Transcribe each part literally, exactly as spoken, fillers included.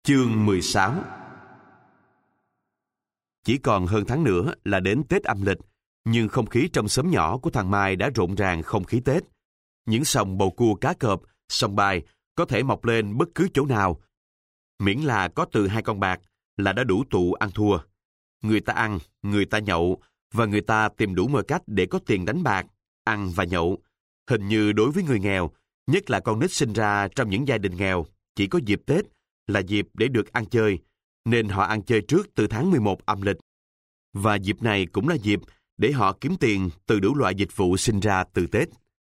Chương mười sáu. Chỉ còn hơn tháng nữa là đến Tết âm lịch, nhưng không khí trong xóm nhỏ của thằng Mai đã rộn ràng không khí Tết. Những sòng bầu cua cá cọp, sòng bài có thể mọc lên bất cứ chỗ nào. Miễn là có từ hai con bạc là đã đủ tụ ăn thua. Người ta ăn, người ta nhậu, và người ta tìm đủ mọi cách để có tiền đánh bạc, ăn và nhậu. Hình như đối với người nghèo, nhất là con nít sinh ra trong những gia đình nghèo, chỉ có dịp Tết là dịp để được ăn chơi, nên họ ăn chơi trước từ tháng mười một âm lịch. Và dịp này cũng là dịp để họ kiếm tiền từ đủ loại dịch vụ sinh ra từ Tết.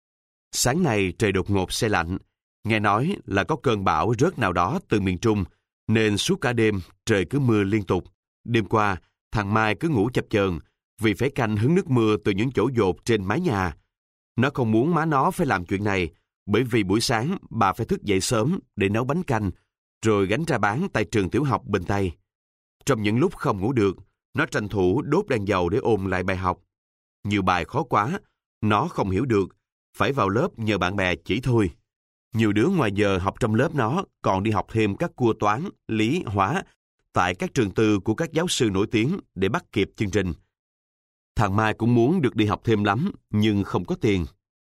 Sáng nay trời đột ngột se lạnh, nghe nói là có cơn bão rớt nào đó từ miền Trung, nên suốt cả đêm trời cứ mưa liên tục. Đêm qua, thằng Mai cứ ngủ chập chờn vì phải canh hứng nước mưa từ những chỗ dột trên mái nhà. Nó không muốn má nó phải làm chuyện này, bởi vì buổi sáng bà phải thức dậy sớm để nấu bánh canh, rồi gánh ra bán tại trường tiểu học Bình Tây. Trong những lúc không ngủ được, nó tranh thủ đốt đèn dầu để ôn lại bài học. Nhiều bài khó quá, nó không hiểu được, phải vào lớp nhờ bạn bè chỉ thôi. Nhiều đứa ngoài giờ học trong lớp nó còn đi học thêm các cua toán, lý, hóa tại các trường tư của các giáo sư nổi tiếng để bắt kịp chương trình. Thằng Mai cũng muốn được đi học thêm lắm, nhưng không có tiền.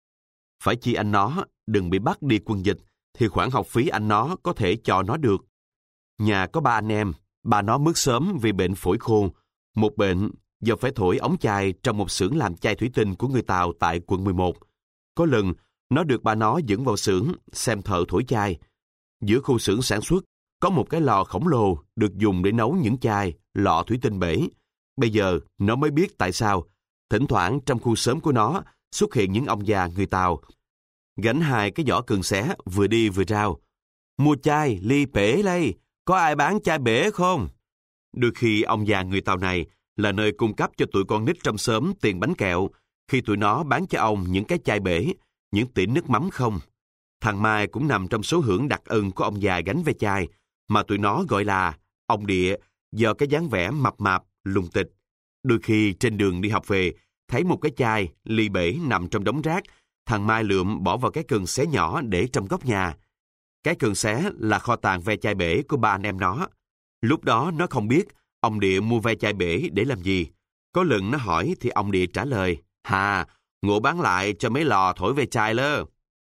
Phải chi anh nó đừng bị bắt đi quân dịch, thì khoản học phí anh nó có thể cho nó được. Nhà có ba anh em, ba nó mất sớm vì bệnh phổi khô. Một bệnh do phải thổi ống chai trong một xưởng làm chai thủy tinh của người Tàu tại quận mười một. Có lần, nó được ba nó dẫn vào xưởng xem thợ thổi chai. Giữa khu xưởng sản xuất, có một cái lò khổng lồ được dùng để nấu những chai, lọ thủy tinh bể. Bây giờ, nó mới biết tại sao, thỉnh thoảng trong khu xóm của nó xuất hiện những ông già người Tàu, gánh hai cái giỏ cần xé, vừa đi vừa rao: "Mua chai, ly bể đây, có ai bán chai bể không?" Đôi khi ông già người Tàu này là nơi cung cấp cho tụi con nít trong xóm tiền bánh kẹo, khi tụi nó bán cho ông những cái chai bể, những tỉ nước mắm không. Thằng Mai cũng nằm trong số hưởng đặc ân của ông già gánh ve chai, mà tụi nó gọi là ông Địa, do cái dáng vẻ mập mạp, lùng tịch. Đôi khi trên đường đi học về, thấy một cái chai, ly bể nằm trong đống rác, thằng Mai lượm bỏ vào cái cần xé nhỏ để trong góc nhà. Cái cần xé là kho tàng ve chai bể của ba anh em nó. Lúc đó nó không biết ông Địa mua ve chai bể để làm gì. Có lần nó hỏi thì ông Địa trả lời: "Hà, ngộ bán lại cho mấy lò thổi ve chai lơ."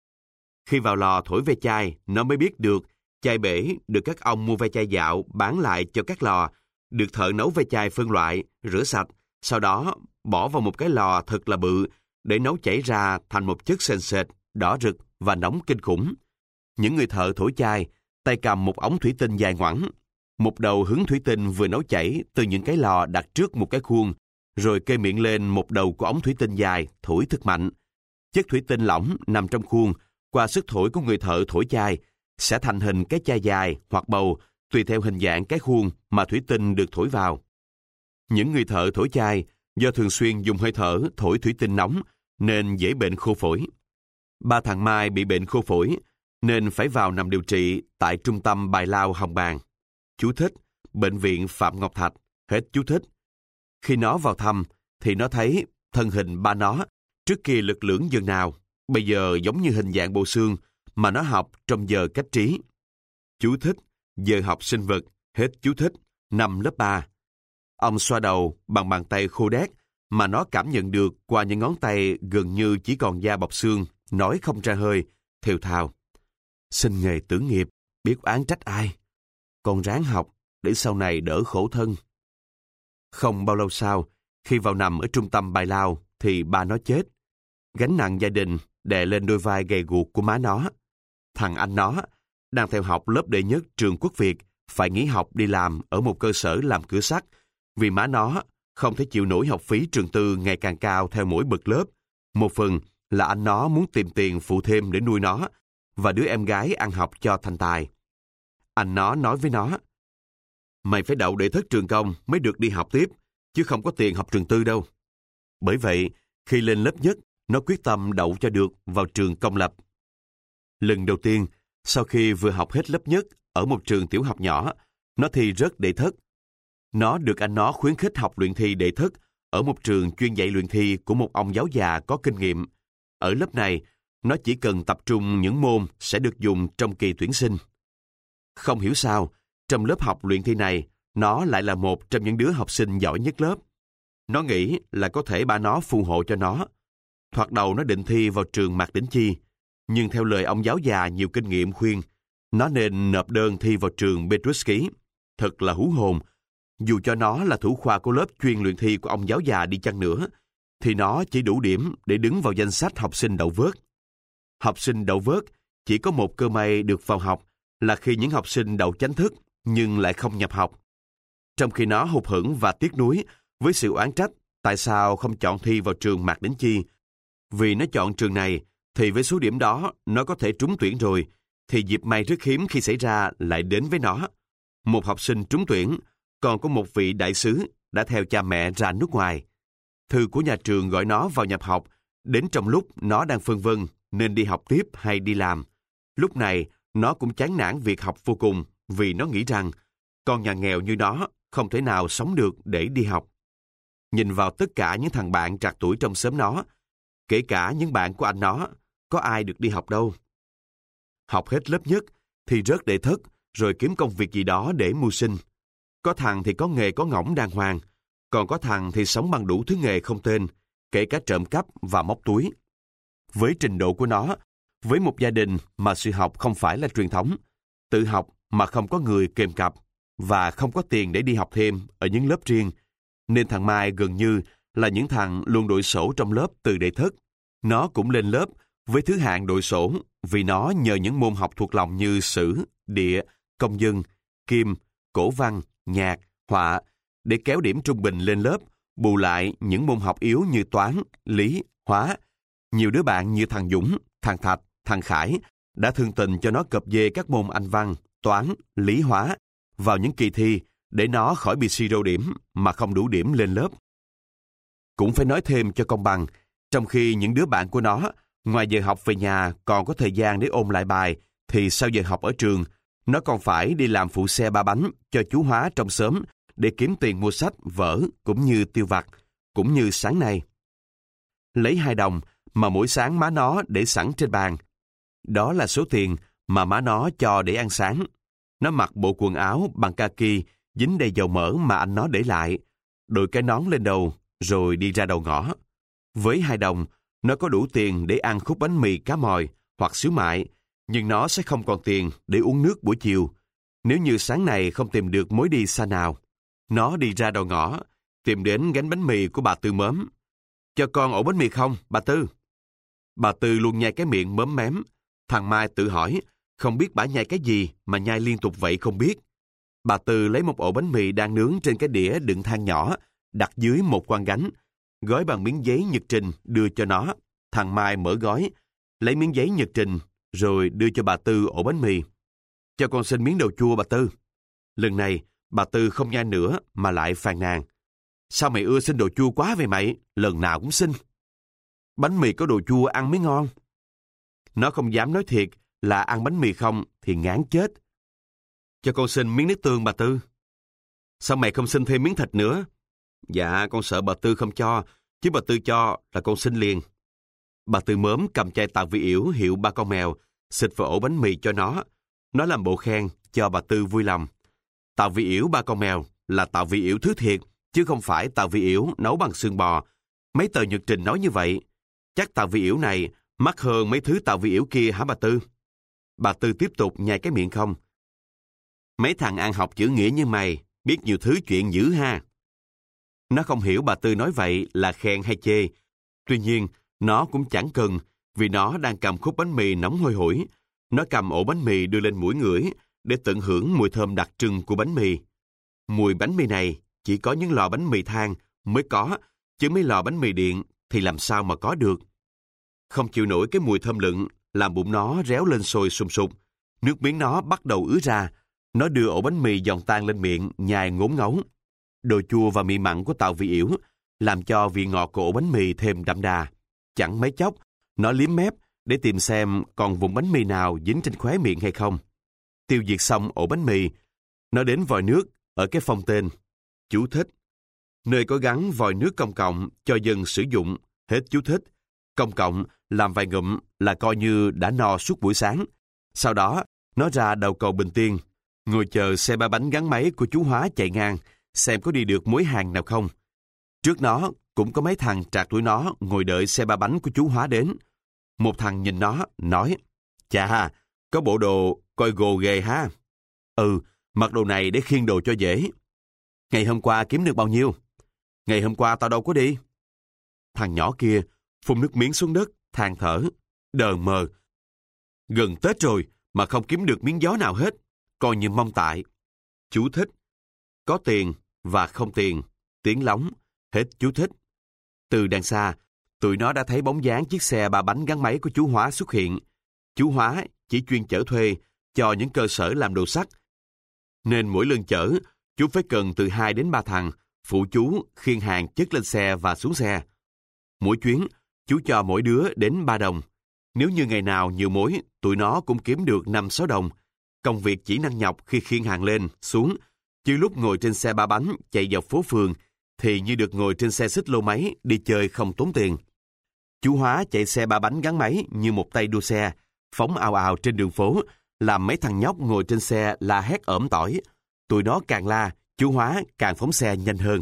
Khi vào lò thổi ve chai, nó mới biết được chai bể được các ông mua ve chai dạo bán lại cho các lò, được thợ nấu ve chai phân loại, rửa sạch, sau đó bỏ vào một cái lò thật là bự để nấu chảy ra thành một chất sền sệt, đỏ rực và nóng kinh khủng. Những người thợ thổi chai tay cầm một ống thủy tinh dài ngoẵng, một đầu hứng thủy tinh vừa nấu chảy từ những cái lò đặt trước một cái khuôn, rồi kê miệng lên một đầu của ống thủy tinh dài, thổi thật mạnh. Chất thủy tinh lỏng nằm trong khuôn, qua sức thổi của người thợ thổi chai, sẽ thành hình cái chai dài hoặc bầu, tùy theo hình dạng cái khuôn mà thủy tinh được thổi vào. Những người thợ thổi chai do thường xuyên dùng hơi thở thổi thủy tinh nóng nên dễ bệnh khô phổi. Ba thằng Mai bị bệnh khô phổi nên phải vào nằm điều trị tại trung tâm Bài Lao Hồng Bàng. Chú thích: Bệnh viện Phạm Ngọc Thạch. Hết chú thích. Khi nó vào thăm thì nó thấy thân hình ba nó trước kia lực lưỡng dường nào, bây giờ giống như hình dạng bộ xương mà nó học trong giờ cách trí. Chú thích: Giờ học sinh vật. Hết chú thích. Năm lớp ba. Ông xoa đầu bằng bàn tay khô đét mà nó cảm nhận được qua những ngón tay gần như chỉ còn da bọc xương, nói không ra hơi, thều thào: "Sinh nghề tử nghiệp, biết oán trách ai. Con ráng học để sau này đỡ khổ thân." Không bao lâu sau, khi vào nằm ở trung tâm Bài Lao thì ba nó chết. Gánh nặng gia đình đè lên đôi vai gầy guộc của má nó. Thằng anh nó đang theo học lớp đệ nhất trường Quốc Việt phải nghỉ học đi làm ở một cơ sở làm cửa sắt vì má nó không thể chịu nổi học phí trường tư ngày càng cao theo mỗi bậc lớp. Một phần là anh nó muốn tìm tiền phụ thêm để nuôi nó và đứa em gái ăn học cho thành tài. Anh nó nói với nó: "Mày phải đậu đệ thất trường công mới được đi học tiếp, chứ không có tiền học trường tư đâu." Bởi vậy, khi lên lớp nhất, nó quyết tâm đậu cho được vào trường công lập. Lần đầu tiên, sau khi vừa học hết lớp nhất ở một trường tiểu học nhỏ, nó thi rớt đệ thất. Nó được anh nó khuyến khích học luyện thi đệ thất ở một trường chuyên dạy luyện thi của một ông giáo già có kinh nghiệm. Ở lớp này, nó chỉ cần tập trung những môn sẽ được dùng trong kỳ tuyển sinh. Không hiểu sao, Trong lớp học luyện thi này, nó lại là một trong những đứa học sinh giỏi nhất lớp. Nó nghĩ là có thể ba nó phù hộ cho nó. Thoạt đầu nó định thi vào trường Mạc Đỉnh Chi, nhưng theo lời ông giáo già nhiều kinh nghiệm khuyên, nó nên nộp đơn thi vào trường Petruski. Thật là hú hồn. Dù cho nó là thủ khoa của lớp chuyên luyện thi của ông giáo già đi chăng nữa, thì nó chỉ đủ điểm để đứng vào danh sách học sinh đậu vớt. Học sinh đậu vớt chỉ có một cơ may được vào học là khi những học sinh đậu chánh thức nhưng lại không nhập học. Trong khi nó hụt hẫng và tiếc nuối với sự oán trách tại sao không chọn thi vào trường Mạc Đỉnh Chi. Vì nó chọn trường này thì với số điểm đó nó có thể trúng tuyển rồi, thì dịp may rất hiếm khi xảy ra lại đến với nó. Một học sinh trúng tuyển, còn có một vị đại sứ đã theo cha mẹ ra nước ngoài. Thư của nhà trường gọi nó vào nhập học, đến trong lúc nó đang phân vân nên đi học tiếp hay đi làm. Lúc này, nó cũng chán nản việc học vô cùng vì nó nghĩ rằng con nhà nghèo như nó không thể nào sống được để đi học. Nhìn vào tất cả những thằng bạn trạc tuổi trong xóm nó, kể cả những bạn của anh nó, có ai được đi học đâu. Học hết lớp nhất thì rớt đệ thất rồi kiếm công việc gì đó để mưu sinh. Có thằng thì có nghề có ngỗng đàng hoàng, còn có thằng thì sống bằng đủ thứ nghề không tên, kể cả trộm cắp và móc túi. Với trình độ của nó, với một gia đình mà sự học không phải là truyền thống, tự học mà không có người kèm cặp và không có tiền để đi học thêm ở những lớp riêng, nên thằng Mai gần như là những thằng luôn đội sổ trong lớp từ đệ thất. Nó cũng lên lớp với thứ hạng đội sổ vì nó nhờ những môn học thuộc lòng như sử, địa, công dân, kim, cổ văn, nhạc, họa để kéo điểm trung bình lên lớp, bù lại những môn học yếu như toán, lý, hóa. Nhiều đứa bạn như thằng Dũng, thằng Thạch, thằng Khải đã thương tình cho nó cập dê các môn Anh văn, toán, lý hóa vào những kỳ thi để nó khỏi bị suy rô điểm mà không đủ điểm lên lớp. Cũng phải nói thêm cho công bằng, trong khi những đứa bạn của nó, ngoài giờ học về nhà còn có thời gian để ôn lại bài, thì sau giờ học ở trường, nó còn phải đi làm phụ xe ba bánh cho chú Hóa trong xóm để kiếm tiền mua sách, vở cũng như tiêu vặt, cũng như sáng nay. Lấy hai đồng mà mỗi sáng má nó để sẵn trên bàn. Đó là số tiền mà má nó cho để ăn sáng. Nó mặc bộ quần áo bằng kaki dính đầy dầu mỡ mà anh nó để lại, đội cái nón lên đầu, rồi đi ra đầu ngõ. Với hai đồng, nó có đủ tiền để ăn khúc bánh mì cá mòi hoặc xíu mại, nhưng nó sẽ không còn tiền để uống nước buổi chiều. Nếu như sáng này không tìm được mối đi xa nào, nó đi ra đầu ngõ, tìm đến gánh bánh mì của bà Tư mớm. Cho con ổ bánh mì không, bà Tư? Bà Tư luôn nhai cái miệng mớm mém. Thằng Mai tự hỏi, không biết bả nhai cái gì mà nhai liên tục vậy không biết. Bà Tư lấy một ổ bánh mì đang nướng trên cái đĩa đựng than nhỏ, đặt dưới một quan gánh, gói bằng miếng giấy nhật trình đưa cho nó. Thằng Mai mở gói, lấy miếng giấy nhật trình, rồi đưa cho bà Tư ổ bánh mì. Cho con xin miếng đồ chua bà Tư. Lần này, bà Tư không nhai nữa mà lại phàn nàn. Sao mày ưa xin đồ chua quá vậy mày, lần nào cũng xin. Bánh mì có đồ chua ăn mới ngon. Nó không dám nói thiệt là ăn bánh mì không thì ngán chết. Cho con xin miếng nước tương bà Tư. Sao mày không xin thêm miếng thịt nữa? Dạ, con sợ bà Tư không cho, chứ bà Tư cho là con xin liền. Bà Tư mớm cầm chai Tàu Vị Yểu hiệu ba con mèo, xịt vào ổ bánh mì cho nó. Nó làm bộ khen cho bà Tư vui lòng. Tàu Vị Yểu ba con mèo là Tàu Vị Yểu thứ thiệt, chứ không phải Tàu Vị Yểu nấu bằng xương bò. Mấy tờ nhật trình nói như vậy. Chắc Tàu Vị Yểu này mắc hơn mấy thứ Tàu Vị Yểu kia hả bà Tư? Bà Tư tiếp tục nhai cái miệng không. Mấy thằng ăn học chữ nghĩa như mày, biết nhiều thứ chuyện dữ ha. Nó không hiểu bà Tư nói vậy là khen hay chê. Tuy nhiên, nó cũng chẳng cần, vì nó đang cầm khúc bánh mì nóng hôi hổi. Nó cầm ổ bánh mì đưa lên mũi ngửi để tận hưởng mùi thơm đặc trưng của bánh mì. Mùi bánh mì này chỉ có những lò bánh mì than mới có, chứ mấy lò bánh mì điện thì làm sao mà có được. Không chịu nổi cái mùi thơm lựng, làm bụng nó réo lên sôi sùng sục. Nước miếng nó bắt đầu ứa ra. Nó đưa ổ bánh mì giòn tan lên miệng, nhai ngốn ngấu. Đồ chua và mì mặn của Tàu Vị Yểu làm cho vị ngọt của ổ bánh mì thêm đậm đà. Chẳng mấy chốc, nó liếm mép để tìm xem còn vùng bánh mì nào dính trên khóe miệng hay không. Tiêu diệt xong ổ bánh mì, nó đến vòi nước ở cái phong tên. Chú thích. Nơi có gắn vòi nước công cộng cho dân sử dụng. Hết chú thích. Công cộng làm vài ngụm là coi như đã no suốt buổi sáng. Sau đó, nó ra đầu cầu Bình Tiên. ngồi chờ xe ba bánh gắn máy của chú Hóa chạy ngang, xem có đi được mối hàng nào không. Trước nó, cũng có mấy thằng trạc tuổi nó ngồi đợi xe ba bánh của chú Hóa đến. Một thằng nhìn nó, nói, chà, có bộ đồ coi gồ ghề ha. Ừ, mặc đồ này để khiêng đồ cho dễ. Ngày hôm qua kiếm được bao nhiêu? Ngày hôm qua tao đâu có đi. Thằng nhỏ kia phun nước miếng xuống đất, than thở, đờ mờ. Gần Tết rồi mà không kiếm được miếng gió nào hết, coi như mong tại. Chú thích. Có tiền và không tiền, tiếng lóng, hết chú thích. Từ đằng xa, tụi nó đã thấy bóng dáng chiếc xe ba bánh gắn máy của chú Hóa xuất hiện. Chú Hóa chỉ chuyên chở thuê cho những cơ sở làm đồ sắt, nên mỗi lần chở, chú phải cần từ hai đến ba thằng phụ chú khiêng hàng chất lên xe và xuống xe. Mỗi chuyến, chú cho mỗi đứa đến ba đồng. Nếu như ngày nào nhiều mối, tụi nó cũng kiếm được năm sáu đồng. Công việc chỉ năng nhọc khi khiêng hàng lên, xuống, chứ lúc ngồi trên xe ba bánh chạy dọc phố phường thì như được ngồi trên xe xích lô máy đi chơi không tốn tiền. Chú Hóa chạy xe ba bánh gắn máy như một tay đua xe, phóng ào ào trên đường phố, làm mấy thằng nhóc ngồi trên xe la hét ỏm tỏi. Tụi nó càng la, chú Hóa càng phóng xe nhanh hơn.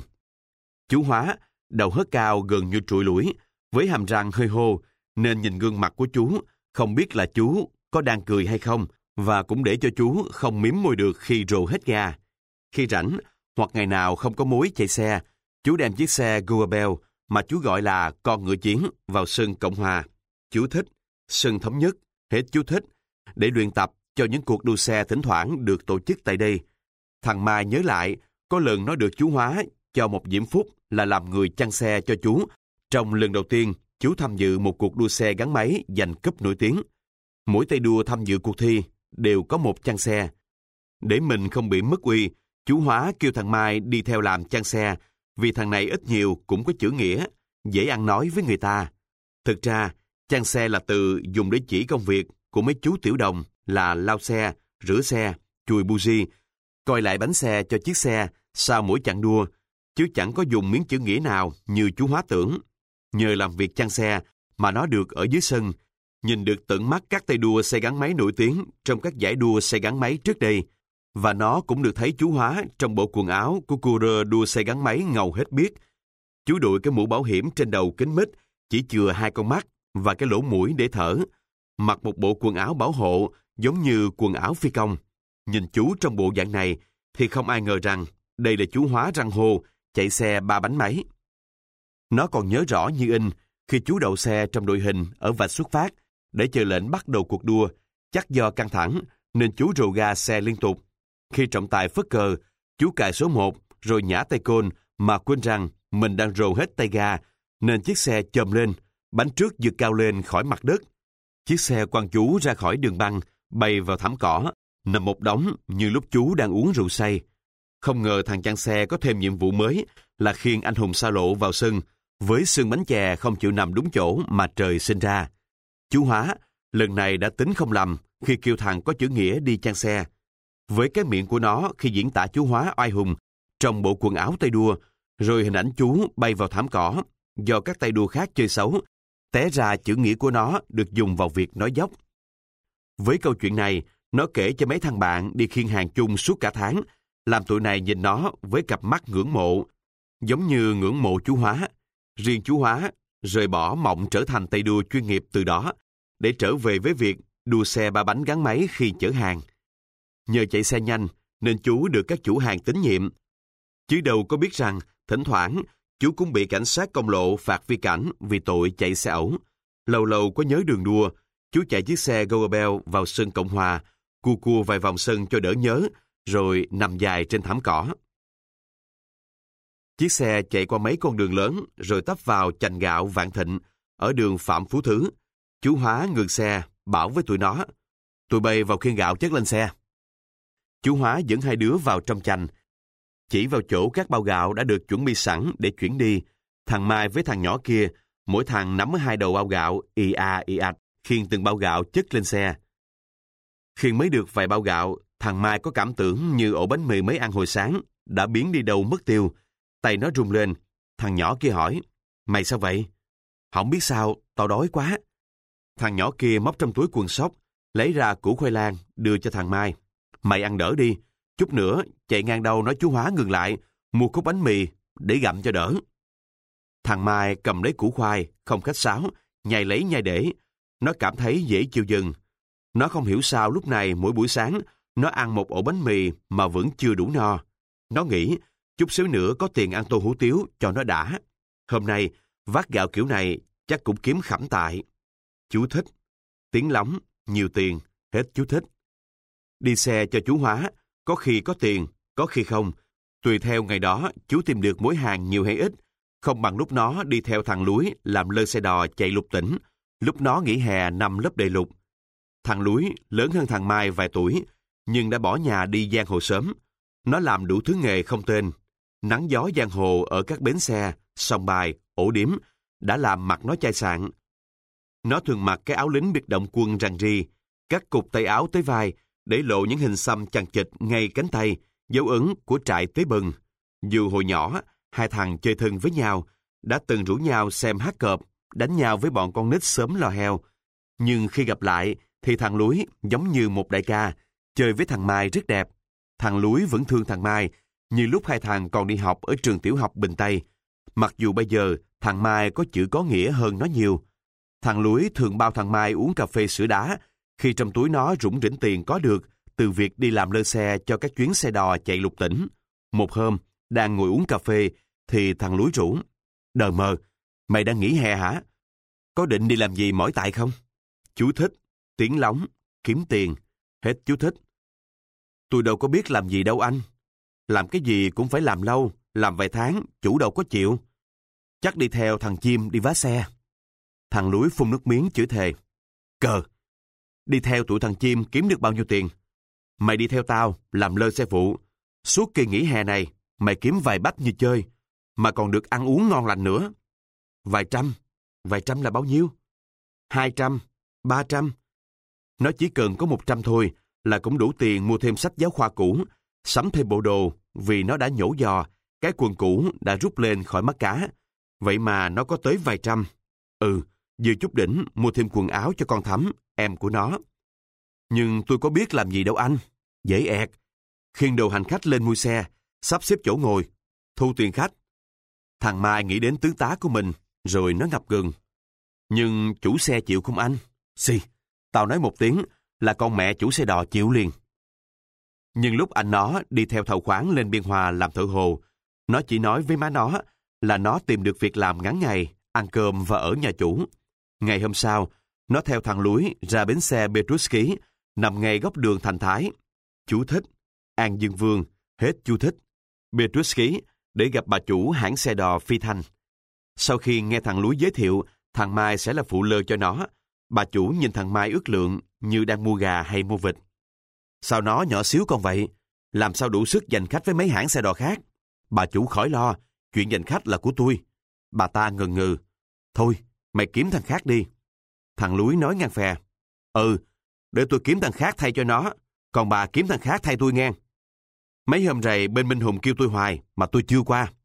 Chú Hóa, đầu hớt cao gần như trụi lủi, với hàm răng hơi hô, nên nhìn gương mặt của chú, không biết là chú có đang cười hay không, và cũng để cho chú không miếm môi được khi rồ hết ga. Khi rảnh, hoặc ngày nào không có mối chạy xe, chú đem chiếc xe Goebel mà chú gọi là con ngựa chiến vào sân Cộng Hòa. Chú thích, sân Thống Nhất, hết chú thích, để luyện tập cho những cuộc đua xe thỉnh thoảng được tổ chức tại đây. Thằng Mai nhớ lại, có lần nó được chú Hóa cho một diễm phúc là làm người chăn xe cho chú. Trong lần đầu tiên, chú tham dự một cuộc đua xe gắn máy giành cúp nổi tiếng. Mỗi tay đua tham dự cuộc thi đều có một chăn xe. Để mình không bị mất uy, chú Hóa kêu thằng Mai đi theo làm chăn xe, vì thằng này ít nhiều cũng có chữ nghĩa, dễ ăn nói với người ta. Thực ra, chăn xe là từ dùng để chỉ công việc của mấy chú tiểu đồng là lau xe, rửa xe, chùi buji, coi lại bánh xe cho chiếc xe sau mỗi chặng đua, chứ chẳng có dùng miếng chữ nghĩa nào như chú Hóa tưởng. Nhờ làm việc chăn xe mà nó được ở dưới sân, nhìn được tận mắt các tay đua xe gắn máy nổi tiếng trong các giải đua xe gắn máy trước đây, và nó cũng được thấy chú Hóa trong bộ quần áo của coureur đua xe gắn máy ngầu hết biết. Chú đội cái mũ bảo hiểm trên đầu kính mít, chỉ chừa hai con mắt và cái lỗ mũi để thở, mặc một bộ quần áo bảo hộ giống như quần áo phi công. Nhìn chú trong bộ dạng này thì không ai ngờ rằng đây là chú Hóa răng hô chạy xe ba bánh máy. Nó còn nhớ rõ như in khi chú đậu xe trong đội hình ở vạch xuất phát để chờ lệnh bắt đầu cuộc đua. Chắc do căng thẳng nên chú rồ ga xe liên tục. Khi trọng tài phất cờ, chú cài số một rồi nhả tay côn mà quên rằng mình đang rồ hết tay ga, nên chiếc xe chồm lên, bánh trước giật cao lên khỏi mặt đất. Chiếc xe quăng chú ra khỏi đường băng, bay vào thảm cỏ, nằm một đống như lúc chú đang uống rượu say. Không ngờ thằng chăn xe có thêm nhiệm vụ mới là khiêng anh hùng xa lộ vào sân, với xương bánh chè không chịu nằm đúng chỗ mà trời sinh ra. Chú Hóa lần này đã tính không lầm khi kêu thằng có chữ nghĩa đi chăn xe. Với cái miệng của nó khi diễn tả chú Hóa oai hùng trong bộ quần áo tay đua, rồi hình ảnh chú bay vào thảm cỏ do các tay đua khác chơi xấu, té ra chữ nghĩa của nó được dùng vào việc nói dốc. Với câu chuyện này, nó kể cho mấy thằng bạn đi khiêng hàng chung suốt cả tháng, làm tụi này nhìn nó với cặp mắt ngưỡng mộ, giống như ngưỡng mộ chú Hóa. Riêng chú Hóa rời bỏ mộng trở thành tay đua chuyên nghiệp từ đó, để trở về với việc đua xe ba bánh gắn máy khi chở hàng. Nhờ chạy xe nhanh nên chú được các chủ hàng tín nhiệm. Chứ đâu có biết rằng thỉnh thoảng chú cũng bị cảnh sát công lộ phạt vi cảnh vì tội chạy xe ẩu. Lâu lâu có nhớ đường đua, chú chạy chiếc xe Goebel vào sân Cộng Hòa, cua cua vài vòng sân cho đỡ nhớ, rồi nằm dài trên thảm cỏ. Chiếc xe chạy qua mấy con đường lớn rồi tấp vào chành gạo Vạn Thịnh ở đường Phạm Phú Thứ. Chú Hóa ngừng xe, bảo với tụi nó, tụi bay vào khiêng gạo chất lên xe. Chú Hóa dẫn hai đứa vào trong chành, chỉ vào chỗ các bao gạo đã được chuẩn bị sẵn để chuyển đi. Thằng Mai với thằng nhỏ kia, mỗi thằng nắm hai đầu bao gạo, ì a ì ạch, khiêng từng bao gạo chất lên xe. Khiêng mới được vài bao gạo, thằng Mai có cảm tưởng như ổ bánh mì mới ăn hồi sáng đã biến đi đâu mất tiêu. Tay nó rung lên. Thằng nhỏ kia hỏi, mày sao vậy? Không biết sao, tao đói quá. Thằng nhỏ kia móc trong túi quần sóc, lấy ra củ khoai lang đưa cho thằng Mai. Mày ăn đỡ đi, Chút nữa, chạy ngang đâu nói chú Hóa ngừng lại, mua cốc bánh mì để gặm cho đỡ. Thằng Mai cầm lấy củ khoai, không khách sáo, nhai lấy nhai để. Nó cảm thấy dễ chịu dừng. Nó không hiểu sao lúc này mỗi buổi sáng, nó ăn một ổ bánh mì mà vẫn chưa đủ no. Nó nghĩ, chút xíu nữa có tiền ăn tô hủ tiếu cho nó đã. Hôm nay, vác gạo kiểu này chắc cũng kiếm khẩm tại. Chú thích. Tiếng lóng, nhiều tiền, hết chú thích. Đi xe cho chú Hóa, có khi có tiền, có khi không. Tùy theo ngày đó, chú tìm được mối hàng nhiều hay ít. Không bằng lúc nó đi theo thằng Lúi làm lơ xe đò chạy lục tỉnh, lúc nó nghỉ hè nằm lớp đại lục. Thằng Lúi lớn hơn thằng Mai vài tuổi, nhưng đã bỏ nhà đi giang hồ sớm. Nó làm đủ thứ nghề không tên. Nắng gió giang hồ ở các bến xe, sòng bài, ổ điếm, đã làm mặt nó chai sạn. Nó thường mặc cái áo lính biệt động quân rằn ri, cắt cục tay áo tới vai, để lộ những hình xăm chằng chịt ngay cánh tay, dấu ấn của trại Tế Bừng. Dù hồi nhỏ, hai thằng chơi thân với nhau, đã từng rủ nhau xem hát cọp, đánh nhau với bọn con nít sớm lò heo. Nhưng khi gặp lại, thì thằng Lúi giống như một đại ca, chơi với thằng Mai rất đẹp. Thằng Lúi vẫn thương thằng Mai, như lúc hai thằng còn đi học ở trường tiểu học Bình Tây. Mặc dù bây giờ, thằng Mai có chữ có nghĩa hơn nó nhiều. Thằng Lúi thường bao thằng Mai uống cà phê sữa đá, khi trong túi nó rủng rỉnh tiền có được từ việc đi làm lơ xe cho các chuyến xe đò chạy lục tỉnh. Một hôm, đang ngồi uống cà phê, thì thằng Lúi rủ. Đờ mờ, mày đang nghỉ hè hả? Có định đi làm gì mỏi tại không? Chú thích, tiếng lóng, kiếm tiền, hết chú thích. Tôi đâu có biết làm gì đâu anh. Làm cái gì cũng phải làm lâu, làm vài tháng, chủ đâu có chịu. Chắc đi theo thằng Chim đi vá xe. Thằng Lúi phun nước miếng chửi thề. Cờ, đi theo tụi thằng Chim kiếm được bao nhiêu tiền? Mày đi theo tao, làm lơ xe phụ. Suốt kỳ nghỉ hè này, mày kiếm vài bách như chơi, mà còn được ăn uống ngon lành nữa. Vài trăm, vài trăm là bao nhiêu? Hai trăm, ba trăm. Nó chỉ cần có một trăm thôi, là cũng đủ tiền mua thêm sách giáo khoa cũ, sắm thêm bộ đồ, vì nó đã nhổ giò, cái quần cũ đã rút lên khỏi mắt cá. Vậy mà nó có tới vài trăm. Ừ, vừa chút đỉnh mua thêm quần áo cho con Thắm, em của nó. Nhưng tôi có biết làm gì đâu anh. Dễ ẹt. Khiêng đồ hành khách lên mui xe, sắp xếp chỗ ngồi, thu tiền khách. Thằng Mai nghĩ đến tướng tá của mình, rồi nó ngập ngừng. Nhưng chủ xe chịu không anh? Xì, tao nói một tiếng là con mẹ chủ xe đò chịu liền. Nhưng lúc anh nó đi theo thầu khoáng lên Biên Hòa làm thợ hồ, nó chỉ nói với má nó là nó tìm được việc làm ngắn ngày, ăn cơm và ở nhà chủ. Ngày hôm sau, nó theo thằng Lúi ra bến xe Petruski, nằm ngay góc đường Thành Thái. Chú thích, An Dương Vương, hết chú thích. Petruski, để gặp bà chủ hãng xe đò Phi Thanh. Sau khi nghe thằng Lúi giới thiệu thằng Mai sẽ là phụ lơ cho nó, bà chủ nhìn thằng Mai ước lượng như đang mua gà hay mua vịt. Sao nó nhỏ xíu con vậy? Làm sao đủ sức giành khách với mấy hãng xe đò khác? Bà chủ khỏi lo, chuyện giành khách là của tôi. Bà ta ngần ngừ. Thôi, mày kiếm thằng khác đi. Thằng Lúi nói ngang phè. Ừ, để tôi kiếm thằng khác thay cho nó, còn bà kiếm thằng khác thay tôi nghe. Mấy hôm rày bên Minh Hùng kêu tôi hoài mà tôi chưa qua.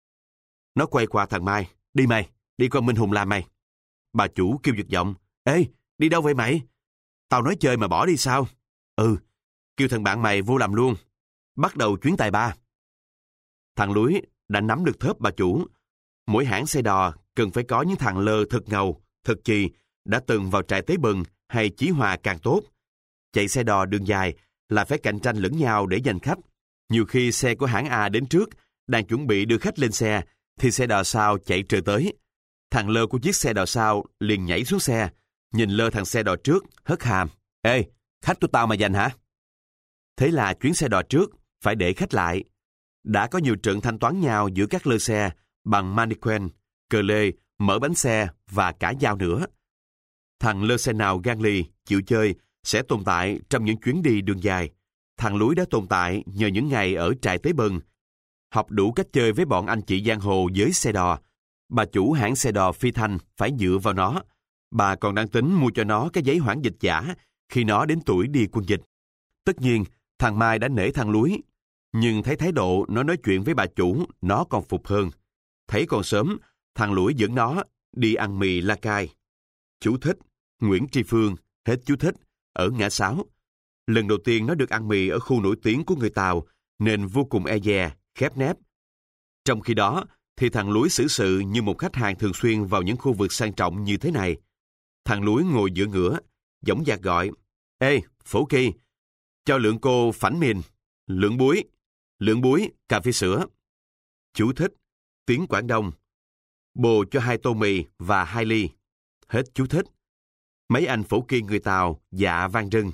Nó quay qua thằng Mai. Đi mày, đi qua Minh Hùng làm mày. Bà chủ kêu giật giọng. Ê, đi đâu vậy mày? Tao nói chơi mà bỏ đi sao? Ừ, kêu thằng bạn mày vô làm luôn. Bắt đầu chuyến tài ba. Thằng Lúi đã nắm được thớp bà chủ. Mỗi hãng xe đò cần phải có những thằng lơ thật ngầu, thật chì, đã từng vào trại Tế Bừng hay Chí Hòa càng tốt. Chạy xe đò đường dài là phải cạnh tranh lẫn nhau để giành khách. Nhiều khi xe của hãng A đến trước, đang chuẩn bị đưa khách lên xe, thì xe đò sau chạy trời tới. Thằng lơ của chiếc xe đò sau liền nhảy xuống xe, nhìn lơ thằng xe đò trước, hất hàm. Ê, khách của tao mà giành hả? Thế là chuyến xe đò trước phải để khách lại. Đã có nhiều trận thanh toán nhau giữa các lơ xe bằng mannequin, cờ lê, mở bánh xe và cả dao nữa. Thằng lơ xe nào gan lì, chịu chơi sẽ tồn tại trong những chuyến đi đường dài. Thằng Lúi đã tồn tại nhờ những ngày ở trại Tế Bừng. Học đủ cách chơi với bọn anh chị giang hồ với xe đò. Bà chủ hãng xe đò Phi Thanh phải dựa vào nó. Bà còn đang tính mua cho nó cái giấy hoãn dịch giả khi nó đến tuổi đi quân dịch. Tất nhiên, thằng Mai đã nể thằng Lúi. Nhưng thấy thái độ nó nói chuyện với bà chủ, nó còn phục hơn. Thấy còn sớm, thằng Lúi dẫn nó đi ăn mì La Cai. Chú thích, Nguyễn Tri Phương, hết chú thích, ở ngã sáu. Lần đầu tiên nó được ăn mì ở khu nổi tiếng của người Tàu, nên vô cùng e dè, khép nép. Trong khi đó, thì thằng Lúi xử sự như một khách hàng thường xuyên vào những khu vực sang trọng như thế này. Thằng Lúi ngồi giữa ngửa, dõng dạc gọi: "Ê, Phổ Kỳ, cho lượng cô phảnh mìn, lượng búi, lượng búi, cà phê sữa." Chú thích: tiếng Quảng Đông. "Bồ cho hai tô mì và hai ly." Hết chú thích. Mấy anh Phổ Kỳ người Tàu dạ vang rưng.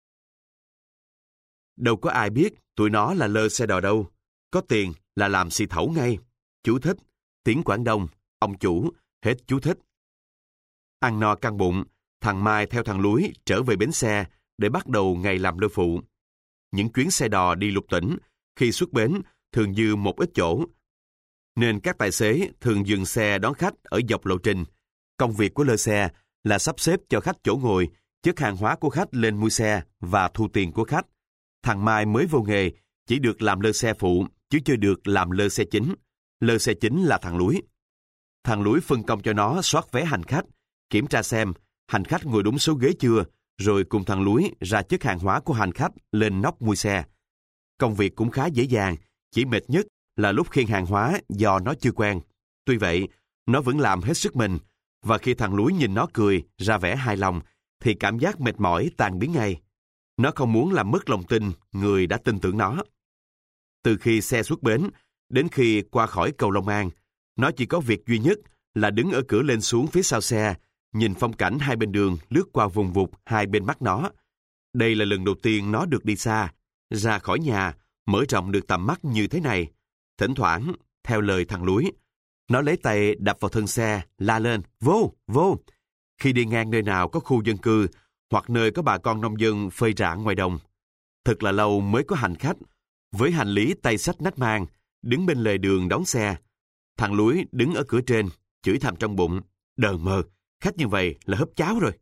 Đâu có ai biết tụi nó là lơ xe đò đâu. Có tiền là làm xì thẩu ngay. Chú thích: tiếng Quảng Đông, ông chủ. Hết chú thích. Ăn no căng bụng, thằng Mai theo thằng Lúi trở về bến xe để bắt đầu ngày làm lơ phụ. Những chuyến xe đò đi lục tỉnh, khi xuất bến thường dư một ít chỗ, nên các tài xế thường dừng xe đón khách ở dọc lộ trình. Công việc của lơ xe là sắp xếp cho khách chỗ ngồi, chất hàng hóa của khách lên mui xe và thu tiền của khách. Thằng Mai mới vô nghề, chỉ được làm lơ xe phụ, chứ chưa được làm lơ xe chính. Lơ xe chính là thằng Lúi. Thằng Lúi phân công cho nó soát vé hành khách, kiểm tra xem hành khách ngồi đúng số ghế chưa, rồi cùng thằng Lúi ra chất hàng hóa của hành khách lên nóc mui xe. Công việc cũng khá dễ dàng, chỉ mệt nhất là lúc khiêng hàng hóa do nó chưa quen. Tuy vậy, nó vẫn làm hết sức mình, và khi thằng Lúi nhìn nó cười, ra vẻ hài lòng, thì cảm giác mệt mỏi tan biến ngay. Nó không muốn làm mất lòng tin người đã tin tưởng nó. Từ khi xe xuất bến, đến khi qua khỏi cầu Long An, nó chỉ có việc duy nhất là đứng ở cửa lên xuống phía sau xe, nhìn phong cảnh hai bên đường lướt qua vùng vụt hai bên mắt nó. Đây là lần đầu tiên nó được đi xa, ra khỏi nhà, mở rộng được tầm mắt như thế này. Thỉnh thoảng, theo lời thằng Lúi, nó lấy tay đập vào thân xe, la lên: "Vô, vô!" Khi đi ngang nơi nào có khu dân cư, hoặc nơi có bà con nông dân phơi rạng ngoài đồng. Thật là lâu mới có hành khách, với hành lý tay xách nách mang, đứng bên lề đường đón xe. Thằng Lúi đứng ở cửa trên, chửi thầm trong bụng: "Đờ mờ, khách như vậy là hấp cháo rồi."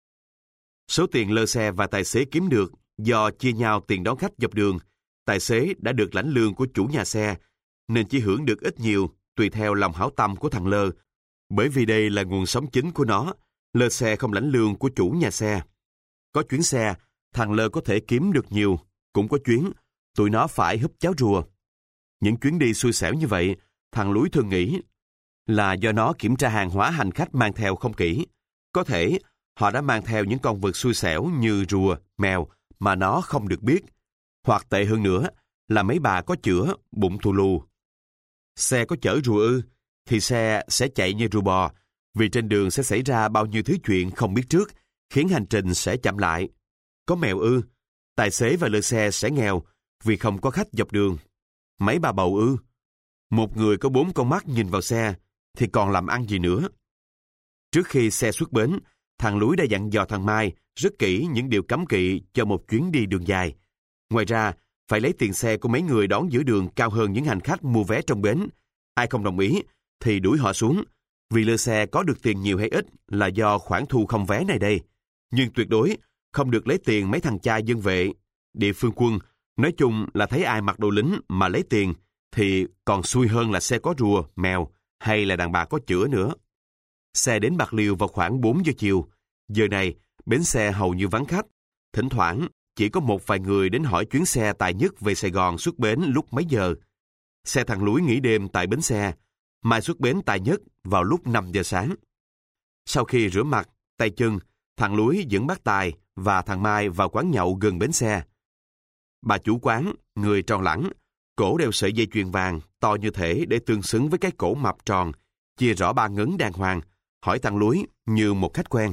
Số tiền lơ xe và tài xế kiếm được do chia nhau tiền đón khách dọc đường, tài xế đã được lãnh lương của chủ nhà xe, nên chỉ hưởng được ít nhiều tùy theo lòng hảo tâm của thằng Lơ. Bởi vì đây là nguồn sống chính của nó, lơ xe không lãnh lương của chủ nhà xe. Có chuyến xe, thằng Lơ có thể kiếm được nhiều, cũng có chuyến, tụi nó phải húp cháo rùa. Những chuyến đi xui xẻo như vậy, thằng Lúi thường nghĩ là do nó kiểm tra hàng hóa hành khách mang theo không kỹ. Có thể họ đã mang theo những con vật xui xẻo như rùa, mèo mà nó không được biết. Hoặc tệ hơn nữa là mấy bà có chữa, bụng thù lù. Xe có chở rùa ư, thì xe sẽ chạy như rùa bò, vì trên đường sẽ xảy ra bao nhiêu thứ chuyện không biết trước, khiến hành trình sẽ chậm lại. Có mèo ư, tài xế và lơ xe sẽ nghèo vì không có khách dọc đường. Mấy bà bầu ư, một người có bốn con mắt nhìn vào xe thì còn làm ăn gì nữa. Trước khi xe xuất bến, thằng Lúi đã dặn dò thằng Mai rất kỹ những điều cấm kỵ cho một chuyến đi đường dài. Ngoài ra, phải lấy tiền xe của mấy người đón giữa đường cao hơn những hành khách mua vé trong bến. Ai không đồng ý thì đuổi họ xuống, vì lơ xe có được tiền nhiều hay ít là do khoản thu không vé này đây. Nhưng tuyệt đối không được lấy tiền mấy thằng cha dân vệ, địa phương quân. Nói chung là thấy ai mặc đồ lính mà lấy tiền thì còn xui hơn là xe có rùa, mèo hay là đàn bà có chữa nữa. Xe đến Bạc Liêu vào khoảng bốn giờ chiều. Giờ này, bến xe hầu như vắng khách. Thỉnh thoảng, chỉ có một vài người đến hỏi chuyến xe Tài Nhất về Sài Gòn xuất bến lúc mấy giờ. Xe thằng Lúi nghỉ đêm tại bến xe, mai xuất bến Tài Nhất vào lúc năm giờ sáng. Sau khi rửa mặt, tay chân, thằng Lúi dẫn bác Tài và thằng Mai vào quán nhậu gần bến xe. Bà chủ quán, người tròn lẳng, cổ đeo sợi dây chuyền vàng to như thể để tương xứng với cái cổ mập tròn, chia rõ ba ngấn đàng hoàng, hỏi thằng Lúi như một khách quen: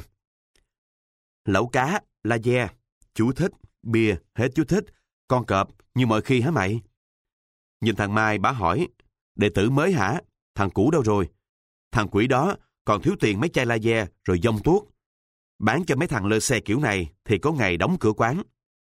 "Lẩu cá, la de, chú thích, bia, hết chú thích, con cọp như mọi khi hả mày?" Nhìn thằng Mai, bà hỏi: "Đệ tử mới hả? Thằng cũ đâu rồi? Thằng quỷ đó còn thiếu tiền mấy chai la de rồi dông tuốt. Bán cho mấy thằng lơ xe kiểu này thì có ngày đóng cửa quán."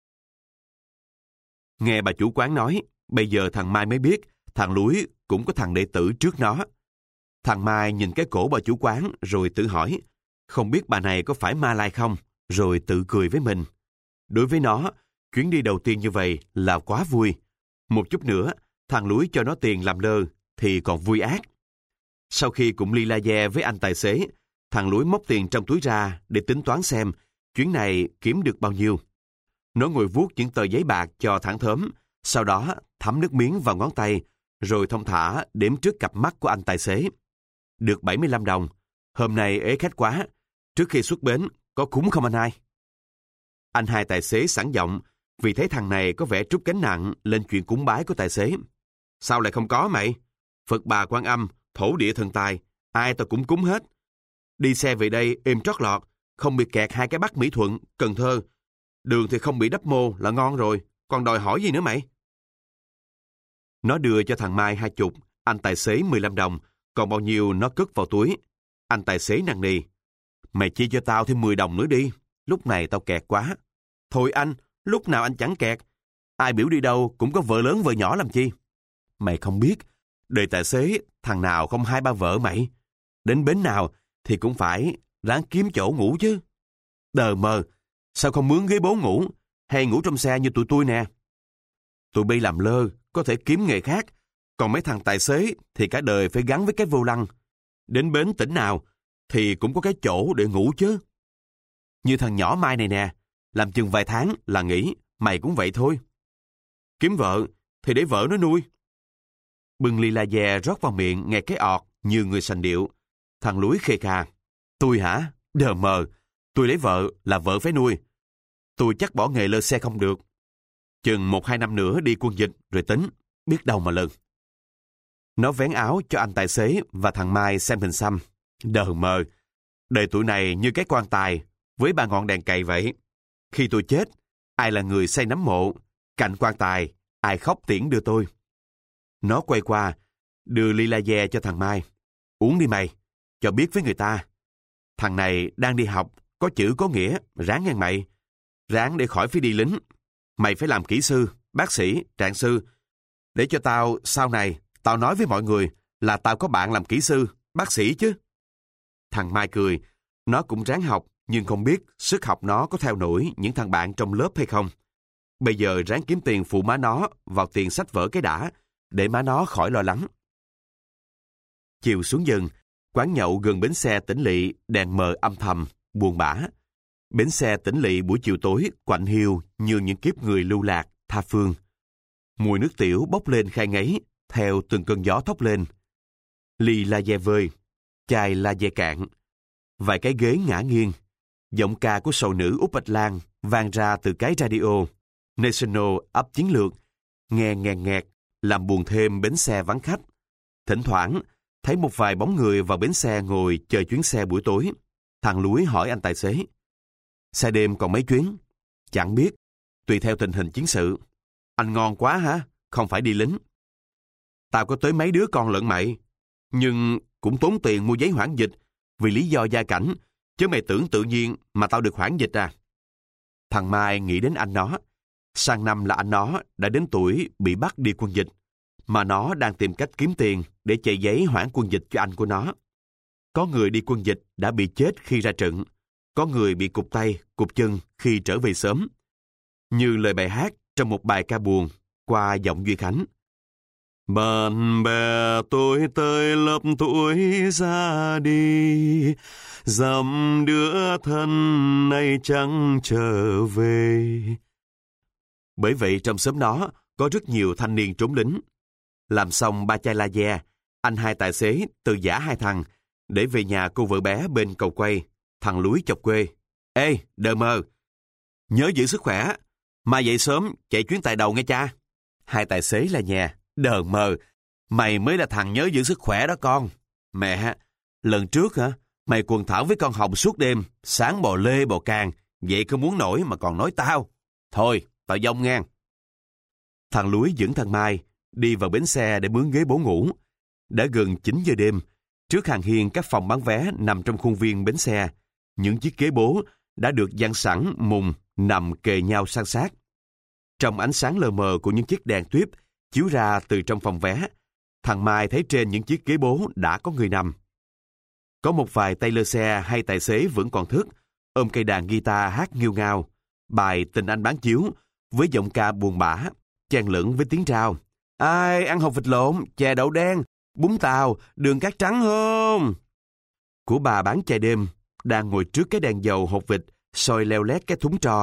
Nghe bà chủ quán nói, bây giờ thằng Mai mới biết thằng Lúi cũng có thằng đệ tử trước nó. Thằng Mai nhìn cái cổ bà chủ quán rồi tự hỏi, không biết bà này có phải ma lai không, rồi tự cười với mình. Đối với nó, chuyến đi đầu tiên như vậy là quá vui. Một chút nữa, thằng Lúi cho nó tiền làm lơ thì còn vui ác. Sau khi cũng ly la de với anh tài xế, thằng Lúi móc tiền trong túi ra để tính toán xem chuyến này kiếm được bao nhiêu. Nó ngồi vuốt những tờ giấy bạc cho thẳng thớm, sau đó thấm nước miếng vào ngón tay, rồi thong thả đếm trước cặp mắt của anh tài xế. Được bảy mươi lăm đồng. Hôm nay ế khách quá. Trước khi xuất bến, có cúng không anh hai? Anh hai tài xế sẵn giọng, vì thấy thằng này có vẻ trút gánh nặng lên chuyện cúng bái của tài xế. Sao lại không có mày? Phật Bà Quan Âm, thổ địa thần tài, ai tao cũng cúng hết. Đi xe về đây êm trót lọt, không bị kẹt hai cái Bắc Mỹ Thuận, Cần Thơ. Đường thì không bị đắp mô là ngon rồi, còn đòi hỏi gì nữa mày? Nó đưa cho thằng Mai hai chục, anh tài xế mười lăm đồng, còn bao nhiêu nó cất vào túi. Anh tài xế năn nỉ. Mày chia cho tao thêm mười đồng nữa đi, lúc này tao kẹt quá. Thôi anh, lúc nào anh chẳng kẹt. Ai biểu đi đâu cũng có vợ lớn vợ nhỏ làm chi. Mày không biết, đời tài xế thằng nào không hai ba vợ mày. Đến bến nào thì cũng phải ráng kiếm chỗ ngủ chứ. Đờ mờ, sao không mướn ghế bố ngủ, hay ngủ trong xe như tụi tôi nè. Tụi bay làm lơ, có thể kiếm nghề khác, còn mấy thằng tài xế thì cả đời phải gắn với cái vô lăng. Đến bến tỉnh nào thì cũng có cái chỗ để ngủ chứ. Như thằng nhỏ Mai này nè, làm chừng vài tháng là nghỉ, mày cũng vậy thôi. Kiếm vợ thì để vợ nó nuôi. Bưng ly la dè rót vào miệng nghe cái ọt như người sành điệu. Thằng Lúi khê khà. Tôi hả? Đờ mờ. Tôi lấy vợ là vợ phải nuôi. Tôi chắc bỏ nghề lơ xe không được. Chừng một hai năm nữa đi quân dịch rồi tính. Biết đâu mà lần. Nó vén áo cho anh tài xế và thằng Mai xem hình xăm. Đờ mờ. Đời tụi này như cái quan tài với ba ngọn đèn cày vậy. Khi tôi chết, ai là người xây nấm mộ? Cạnh quan tài, ai khóc tiễn đưa tôi? Nó quay qua, đưa ly la dè cho thằng Mai. Uống đi mày, cho biết với người ta. Thằng này đang đi học, có chữ có nghĩa, ráng nghe mày. Ráng để khỏi phải đi lính. Mày phải làm kỹ sư, bác sĩ, trạng sư. Để cho tao, sau này, tao nói với mọi người là tao có bạn làm kỹ sư, bác sĩ chứ. Thằng Mai cười, nó cũng ráng học, nhưng không biết sức học nó có theo nổi những thằng bạn trong lớp hay không. Bây giờ ráng kiếm tiền phụ má nó vào tiền sách vở cái đã, để má nó khỏi lo lắng. Chiều xuống dần, quán nhậu gần bến xe Tỉnh Lỵ, đèn mờ âm thầm, buồn bã. Bến xe Tỉnh Lỵ buổi chiều tối quạnh hiu như những kiếp người lưu lạc, tha phương. Mùi nước tiểu bốc lên khai ngấy, theo từng cơn gió thốc lên. Ly la dè vơi, chai la dè cạn. Vài cái ghế ngã nghiêng. Giọng ca của sầu nữ Úc Bạch Lan vang ra từ cái radio. National ấp chiến lược, nghe nghẹn nghẹt, làm buồn thêm bến xe vắng khách. Thỉnh thoảng, thấy một vài bóng người vào bến xe ngồi chờ chuyến xe buổi tối. Thằng Lúi hỏi anh tài xế. Xe đêm còn mấy chuyến? Chẳng biết, tùy theo tình hình chiến sự. Anh ngon quá hả? Không phải đi lính. Tao có tới mấy đứa con lẫn mày, nhưng cũng tốn tiền mua giấy hoãn dịch vì lý do gia cảnh, chứ mày tưởng tự nhiên mà tao được hoãn dịch à? Thằng Mai nghĩ đến anh nó. Sang năm là anh nó đã đến tuổi bị bắt đi quân dịch, mà nó đang tìm cách kiếm tiền để chạy giấy hoãn quân dịch cho anh của nó. Có người đi quân dịch đã bị chết khi ra trận, có người bị cụt tay, cụt chân khi trở về sớm. Như lời bài hát trong một bài ca buồn qua giọng Duy Khánh. Bạn bè tôi tới lớp tuổi ra đi, dặm đứa thân nay chẳng trở về. Bởi vậy trong xóm đó có rất nhiều thanh niên trốn lính. Làm xong ba chai la dè, anh hai tài xế từ giã hai thằng để về nhà cô vợ bé bên cầu quay. Thằng Lúi chọc quê. Ê, đờ mờ, nhớ giữ sức khỏe, mai dậy sớm chạy chuyến tại đầu nghe cha. Hai tài xế là nhà. Đờ mờ, mày mới là thằng nhớ giữ sức khỏe đó con. Mẹ, lần trước hả, mày quần thảo với con Hồng suốt đêm, sáng bò lê bò càng, vậy không muốn nổi mà còn nói tao. Thôi, tao dông ngang. Thằng Lúi dẫn thằng Mai đi vào bến xe để mướn ghế bố ngủ. Đã gần chín giờ đêm, trước hàng hiên các phòng bán vé nằm trong khuôn viên bến xe, những chiếc ghế bố đã được dàn sẵn mùng nằm kề nhau san sát. Trong ánh sáng lờ mờ của những chiếc đèn tuyếp chiếu ra từ trong phòng vé, thằng Mai thấy trên những chiếc ghế bố đã có người nằm. Có một vài tay lơ xe hay tài xế vẫn còn thức, ôm cây đàn guitar hát nghêu ngao, bài Tình Anh Bán Chiếu với giọng ca buồn bã, chen lẫn với tiếng rao. Ai ăn hột vịt lộn, chè đậu đen, bún tàu, đường cát trắng không? Của bà bán chè đêm đang ngồi trước cái đèn dầu hột vịt, soi leo lét cái thúng tro,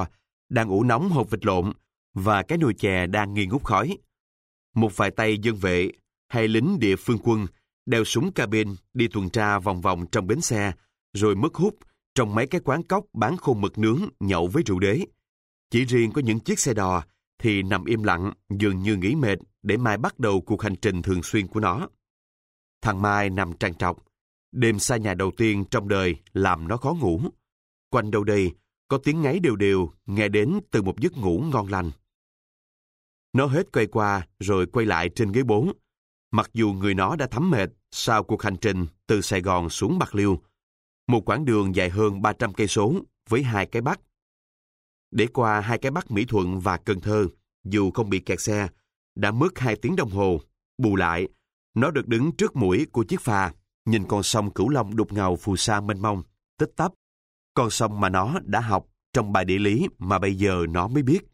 đang ủ nóng hột vịt lộn và cái nồi chè đang nghi ngút khói. Một vài tay dân vệ hay lính địa phương quân đeo súng cabin đi tuần tra vòng vòng trong bến xe, rồi mất hút trong mấy cái quán cóc bán khô mực nướng nhậu với rượu đế. Chỉ riêng có những chiếc xe đò thì nằm im lặng, dường như nghỉ mệt để mai bắt đầu cuộc hành trình thường xuyên của nó. Thằng Mai nằm trằn trọc. Đêm xa nhà đầu tiên trong đời làm nó khó ngủ. Quanh đâu đây có tiếng ngáy đều đều nghe đến từ một giấc ngủ ngon lành. Nó hết quay qua rồi quay lại trên ghế bố. Mặc dù người nó đã thấm mệt sau cuộc hành trình từ Sài Gòn xuống Bạc Liêu, một quãng đường dài hơn ba trăm cây số với hai cái Bắc. Để qua hai cái Bắc Mỹ Thuận và Cần Thơ, dù không bị kẹt xe, đã mất hai tiếng đồng hồ. Bù lại, nó được đứng trước mũi của chiếc phà, nhìn con sông Cửu Long đục ngầu phù sa mênh mông, tích tắp. Con sông mà nó đã học trong bài địa lý mà bây giờ nó mới biết.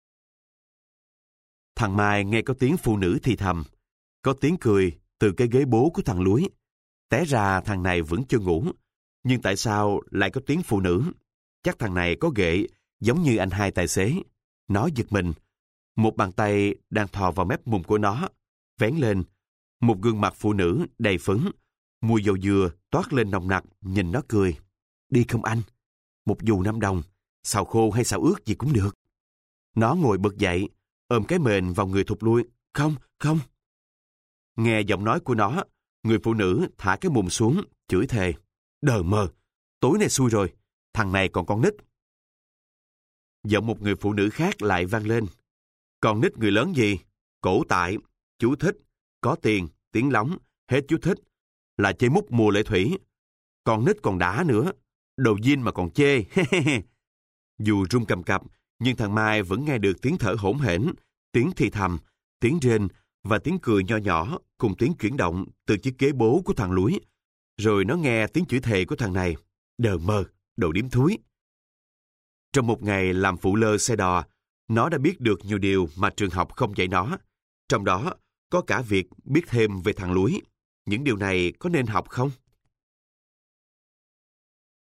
Thằng Mai nghe có tiếng phụ nữ thì thầm, có tiếng cười từ cái ghế bố của thằng Lúi. Té ra thằng này vẫn chưa ngủ, nhưng tại sao lại có tiếng phụ nữ? Chắc thằng này có ghệ giống như anh hai tài xế. Nó giật mình. Một bàn tay đang thò vào mép mồm của nó, vén lên. Một gương mặt phụ nữ đầy phấn, mùi dầu dừa toát lên nồng nặc, nhìn nó cười. Đi không anh? Một dù năm đồng, xào khô hay xào ướt gì cũng được. Nó ngồi bật dậy, ôm cái mền vào người thụt lui. Không, không. Nghe giọng nói của nó, người phụ nữ thả cái mùng xuống, chửi thề. Đờ mờ, tối nay xui rồi, thằng này còn con nít. Giọng một người phụ nữ khác lại vang lên. Con nít người lớn gì? Cổ tại, chú thích, có tiền, tiếng lóng, hết chú thích, là chơi múc mùa lệ thủy. Con nít còn đã nữa, đồ dinh mà còn chê. Dù run cầm cập, nhưng thằng Mai vẫn nghe được tiếng thở hổn hển, tiếng thì thầm, tiếng rên và tiếng cười nho nhỏ cùng tiếng chuyển động từ chiếc ghế bố của thằng Lúi. Rồi nó nghe tiếng chửi thề của thằng này. Đờ mờ, đồ điếm thúi. Trong một ngày làm phụ lơ xe đò, nó đã biết được nhiều điều mà trường học không dạy nó. Trong đó có cả việc biết thêm về thằng Lúi. Những điều này có nên học không?